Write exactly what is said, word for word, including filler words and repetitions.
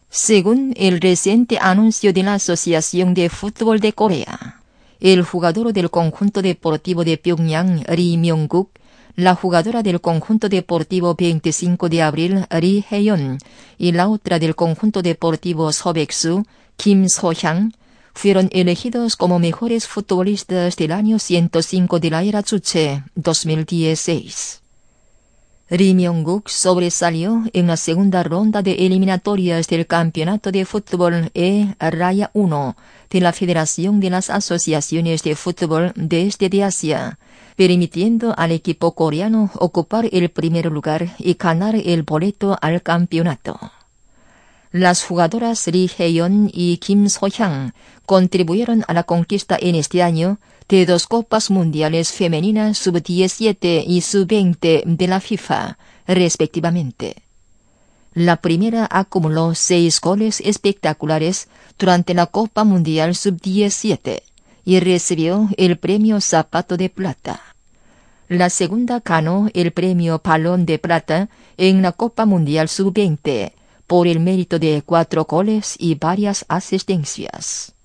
Según el reciente anuncio de la Asociación de Fútbol de Corea, el jugador del conjunto deportivo de Pyongyang, Ri Myung-guk, la jugadora del conjunto deportivo veinticinco de abril, Ri Hae-yeon, y la otra del conjunto deportivo Sobeksu, Kim So-hyang, fueron elegidos como mejores futbolistas del año ciento cinco de la era Chuche dos mil dieciséis. Ri Myung-guk sobresalió en la segunda ronda de eliminatorias del Campeonato de Fútbol E uno de la Federación de las Asociaciones de Fútbol de Este de Asia, permitiendo al equipo coreano ocupar el primer lugar y ganar el boleto al campeonato. Las jugadoras Ri Hae-yeon y Kim So-hyang contribuyeron a la conquista en este año de dos Copas Mundiales Femeninas sub diecisiete y sub veinte de la FIFA, respectivamente. La primera acumuló seis goles espectaculares durante la Copa Mundial sub diecisiete y recibió el premio Zapato de Plata. La segunda ganó el premio Balón de Plata en la Copa Mundial sub veinte por el mérito de cuatro goles y varias asistencias.